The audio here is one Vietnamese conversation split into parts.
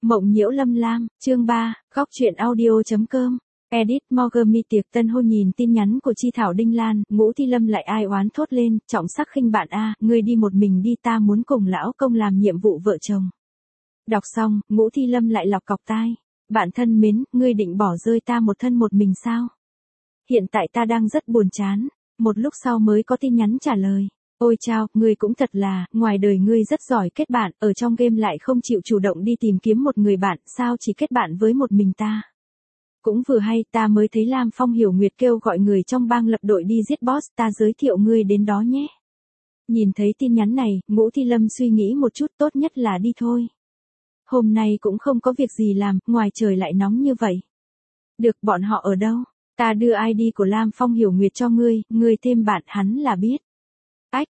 Mộng nhiễu lâm lam, chương 3, góc truyện audio.com. Edit Morgami tiệc tân hôn nhìn tin nhắn của Chi Thảo Đinh Lan, Ngũ Thi Lâm lại ai oán thốt lên, trọng sắc khinh bạn a, ngươi đi một mình đi, ta muốn cùng lão công làm nhiệm vụ vợ chồng. Đọc xong, Ngũ Thi Lâm lại lọc cọc tai. Bạn thân mến, ngươi định bỏ rơi ta một thân một mình sao? Hiện tại ta đang rất buồn chán. Một lúc sau mới có tin nhắn trả lời. Ôi chao, ngươi cũng thật là, ngoài đời ngươi rất giỏi kết bạn, ở trong game lại không chịu chủ động đi tìm kiếm một người bạn, sao chỉ kết bạn với một mình ta. Cũng vừa hay, ta mới thấy Lam Phong Hiểu Nguyệt kêu gọi người trong bang lập đội đi giết boss, ta giới thiệu ngươi đến đó nhé. Nhìn thấy tin nhắn này, Ngũ Thi Lâm suy nghĩ một chút, tốt nhất là đi thôi. Hôm nay cũng không có việc gì làm, ngoài trời lại nóng như vậy. Được, bọn họ ở đâu? Ta đưa ID của Lam Phong Hiểu Nguyệt cho ngươi thêm bạn hắn là biết. Ách,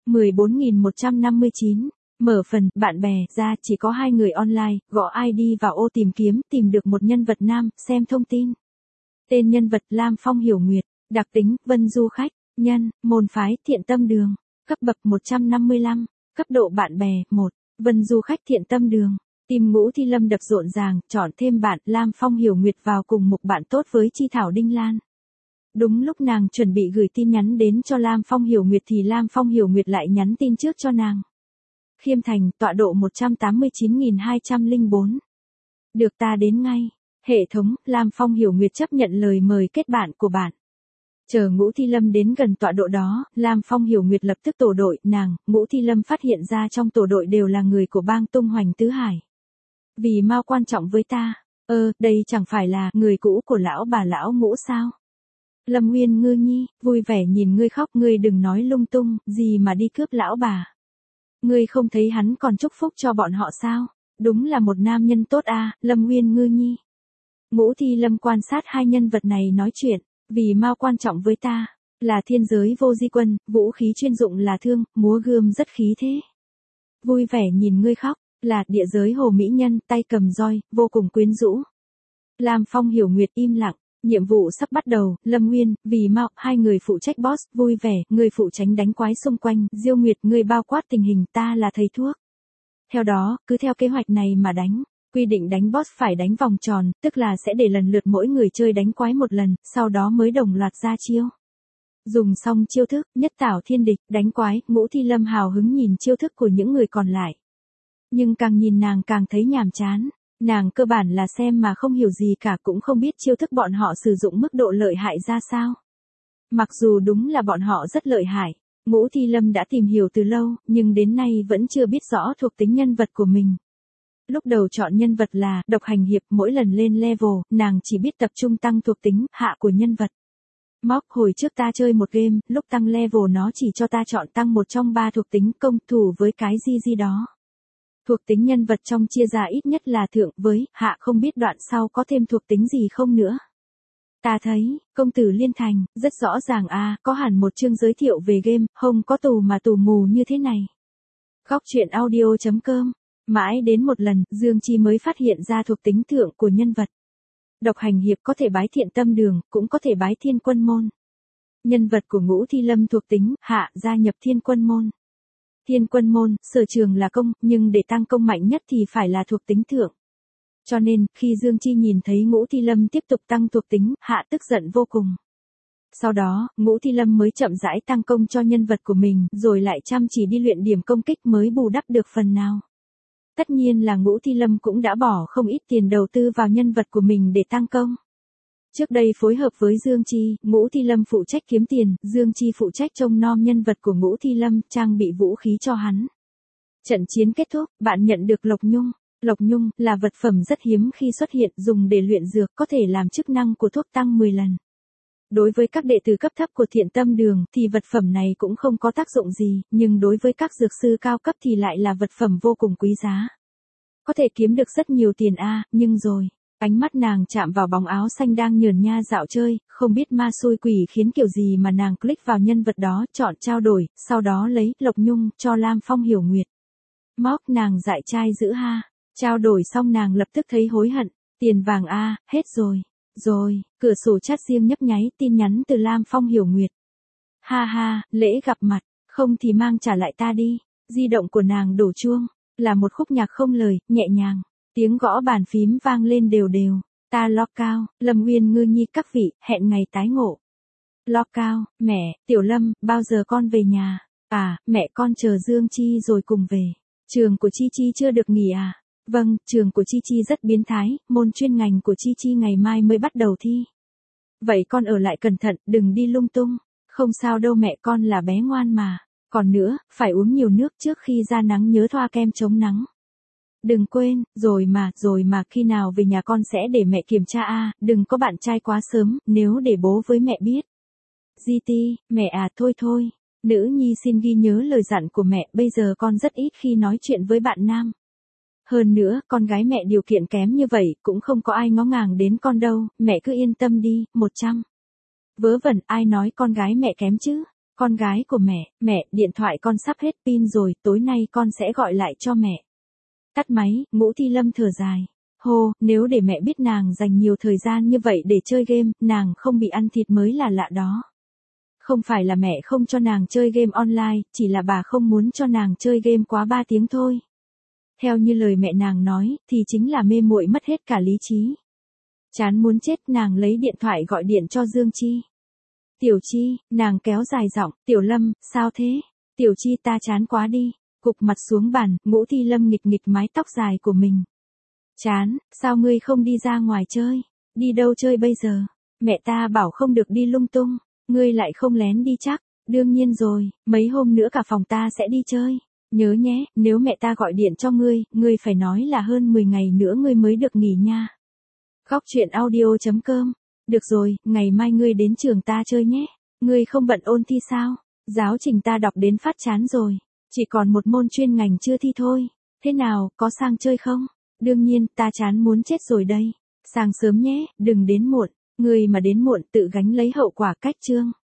14.159. Mở phần, bạn bè, ra chỉ có 2 người online, gõ ID vào ô tìm kiếm, tìm được một nhân vật nam, xem thông tin. Tên nhân vật Lam Phong Hiểu Nguyệt, đặc tính, vân du khách, nhân, môn phái, thiện tâm đường, cấp bậc 155, cấp độ bạn bè, 1, vân du khách thiện tâm đường. Tim Ngũ Thi Lâm đập rộn ràng, chọn thêm bạn Lam Phong Hiểu Nguyệt vào cùng mục bạn tốt với Chi Thảo Đinh Lan. Đúng lúc nàng chuẩn bị gửi tin nhắn đến cho Lam Phong Hiểu Nguyệt thì Lam Phong Hiểu Nguyệt lại nhắn tin trước cho nàng. Khiêm Thành, tọa độ 189.204. Được, ta đến ngay. Hệ thống, Lam Phong Hiểu Nguyệt chấp nhận lời mời kết bạn của bạn. Chờ Ngũ Thi Lâm đến gần tọa độ đó, Lam Phong Hiểu Nguyệt lập tức tổ đội, Ngũ Thi Lâm phát hiện ra trong tổ đội đều là người của bang tung hoành tứ hải. Vì mau quan trọng với ta, đây chẳng phải là người cũ của lão bà lão Ngũ sao? Lâm Nguyên Ngư Nhi, vui vẻ nhìn ngươi khóc, ngươi đừng nói lung tung, gì mà đi cướp lão bà. Ngươi không thấy hắn còn chúc phúc cho bọn họ sao? Đúng là một nam nhân tốt a, Lâm Nguyên Ngư Nhi. Ngũ Thi Lâm quan sát hai nhân vật này nói chuyện, vì mau quan trọng với ta, là thiên giới vô di quân, vũ khí chuyên dụng là thương, múa gươm rất khí thế. Vui vẻ nhìn ngươi khóc, là địa giới hồ mỹ nhân, tay cầm roi, vô cùng quyến rũ. Lam Phong Hiểu Nguyệt im lặng. Nhiệm vụ sắp bắt đầu, Lâm Nguyên, vì mau, 2 người phụ trách boss, vui vẻ, người phụ tránh đánh quái xung quanh, Diêu Nguyệt, người bao quát tình hình, ta là thầy thuốc. Theo đó, cứ theo kế hoạch này mà đánh, quy định đánh boss phải đánh vòng tròn, tức là sẽ để lần lượt mỗi người chơi đánh quái một lần, sau đó mới đồng loạt ra chiêu. Dùng xong chiêu thức, nhất tảo thiên địch, đánh quái, Ngũ Thi Lâm hào hứng nhìn chiêu thức của những người còn lại. Nhưng càng nhìn nàng càng thấy nhàm chán. Nàng cơ bản là xem mà không hiểu gì cả, cũng không biết chiêu thức bọn họ sử dụng mức độ lợi hại ra sao. Mặc dù đúng là bọn họ rất lợi hại, Ngũ Thi Lâm đã tìm hiểu từ lâu, nhưng đến nay vẫn chưa biết rõ thuộc tính nhân vật của mình. Lúc đầu chọn nhân vật là độc hành hiệp, mỗi lần lên level, nàng chỉ biết tập trung tăng thuộc tính hạ của nhân vật. Móc, hồi trước ta chơi một game, lúc tăng level nó chỉ cho ta chọn tăng một trong 3 thuộc tính công thủ với cái gì đó. Thuộc tính nhân vật trong chia ra ít nhất là thượng với hạ, không biết đoạn sau có thêm thuộc tính gì không nữa. Ta thấy, công tử Liên Thành, rất rõ ràng có hẳn một chương giới thiệu về game, không có tù mà tù mù như thế này. Góc truyện audio.com. Mãi đến một lần, Dương Chi mới phát hiện ra thuộc tính thượng của nhân vật. Độc hành hiệp có thể bái thiện tâm đường, cũng có thể bái thiên quân môn. Nhân vật của Ngũ Thi Lâm thuộc tính hạ, gia nhập thiên quân môn. Thiên quân môn, sở trường là công, nhưng để tăng công mạnh nhất thì phải là thuộc tính thượng. Cho nên, khi Dương Chi nhìn thấy Ngũ Thi Lâm tiếp tục tăng thuộc tính, hạ tức giận vô cùng. Sau đó, Ngũ Thi Lâm mới chậm rãi tăng công cho nhân vật của mình, rồi lại chăm chỉ đi luyện điểm công kích mới bù đắp được phần nào. Tất nhiên là Ngũ Thi Lâm cũng đã bỏ không ít tiền đầu tư vào nhân vật của mình để tăng công. Trước đây phối hợp với Dương Chi, Ngũ Thi Lâm phụ trách kiếm tiền, Dương Chi phụ trách trông nom nhân vật của Ngũ Thi Lâm, trang bị vũ khí cho hắn. Trận chiến kết thúc, bạn nhận được Lộc Nhung. Lộc Nhung là vật phẩm rất hiếm khi xuất hiện, dùng để luyện dược, có thể làm chức năng của thuốc tăng 10 lần. Đối với các đệ tử cấp thấp của thiện tâm đường thì vật phẩm này cũng không có tác dụng gì, nhưng đối với các dược sư cao cấp thì lại là vật phẩm vô cùng quý giá. Có thể kiếm được rất nhiều tiền nhưng rồi. Ánh mắt nàng chạm vào bóng áo xanh đang nhờn nha dạo chơi, không biết ma xui quỷ khiến kiểu gì mà nàng click vào nhân vật đó, chọn trao đổi, sau đó lấy Lộc Nhung cho Lam Phong Hiểu Nguyệt. Móc, nàng dại trai dữ ha. Trao đổi xong nàng lập tức thấy hối hận, tiền vàng hết rồi. Rồi, cửa sổ chat riêng nhấp nháy, tin nhắn từ Lam Phong Hiểu Nguyệt. Ha ha, lễ gặp mặt, không thì mang trả lại ta đi. Di động của nàng đổ chuông, là một khúc nhạc không lời, nhẹ nhàng. Tiếng gõ bàn phím vang lên đều đều. Ta lo cao, Lâm Uyên Ngư nhi các vị, hẹn ngày tái ngộ. Lo cao, mẹ, Tiểu Lâm, bao giờ con về nhà? À, mẹ con chờ Dương Chi rồi cùng về. Trường của Chi Chi chưa được nghỉ à? Vâng, trường của Chi Chi rất biến thái, môn chuyên ngành của Chi Chi ngày mai mới bắt đầu thi. Vậy con ở lại cẩn thận, đừng đi lung tung. Không sao đâu mẹ, con là bé ngoan mà. Còn nữa, phải uống nhiều nước trước khi ra nắng, nhớ thoa kem chống nắng. Đừng quên, rồi mà khi nào về nhà con sẽ để mẹ kiểm tra a, đừng có bạn trai quá sớm, nếu để bố với mẹ biết. GT, mẹ à thôi. Nữ nhi xin ghi nhớ lời dặn của mẹ, bây giờ con rất ít khi nói chuyện với bạn nam. Hơn nữa, con gái mẹ điều kiện kém như vậy, cũng không có ai ngó ngàng đến con đâu, mẹ cứ yên tâm đi, 100. Vớ vẩn, ai nói con gái mẹ kém chứ? Con gái của mẹ, điện thoại con sắp hết pin rồi, tối nay con sẽ gọi lại cho mẹ. Tắt máy, Ngũ Thi Lâm thở dài. Hô, nếu để mẹ biết nàng dành nhiều thời gian như vậy để chơi game, nàng không bị ăn thịt mới là lạ đó. Không phải là mẹ không cho nàng chơi game online, chỉ là bà không muốn cho nàng chơi game quá 3 tiếng thôi. Theo như lời mẹ nàng nói, thì chính là mê muội mất hết cả lý trí. Chán muốn chết, nàng lấy điện thoại gọi điện cho Dương Chi. Tiểu Chi, nàng kéo dài giọng, Tiểu Lâm, sao thế? Tiểu Chi, ta chán quá đi. Gục mặt xuống bàn, Ngũ Thi Lâm nghịch mái tóc dài của mình. Chán, sao ngươi không đi ra ngoài chơi? Đi đâu chơi bây giờ? Mẹ ta bảo không được đi lung tung. Ngươi lại không lén đi chắc? Đương nhiên rồi, mấy hôm nữa cả phòng ta sẽ đi chơi. Nhớ nhé, nếu mẹ ta gọi điện cho ngươi phải nói là hơn 10 ngày nữa ngươi mới được nghỉ nha. Góc truyện audio.com. Được rồi, ngày mai ngươi đến trường ta chơi nhé. Ngươi không bận ôn thi sao? Giáo trình ta đọc đến phát chán rồi. Chỉ còn một môn chuyên ngành chưa thi thôi. Thế nào, có sang chơi không? Đương nhiên, ta chán muốn chết rồi đây. Sang sớm nhé, đừng đến muộn. Người mà đến muộn tự gánh lấy hậu quả cách chương.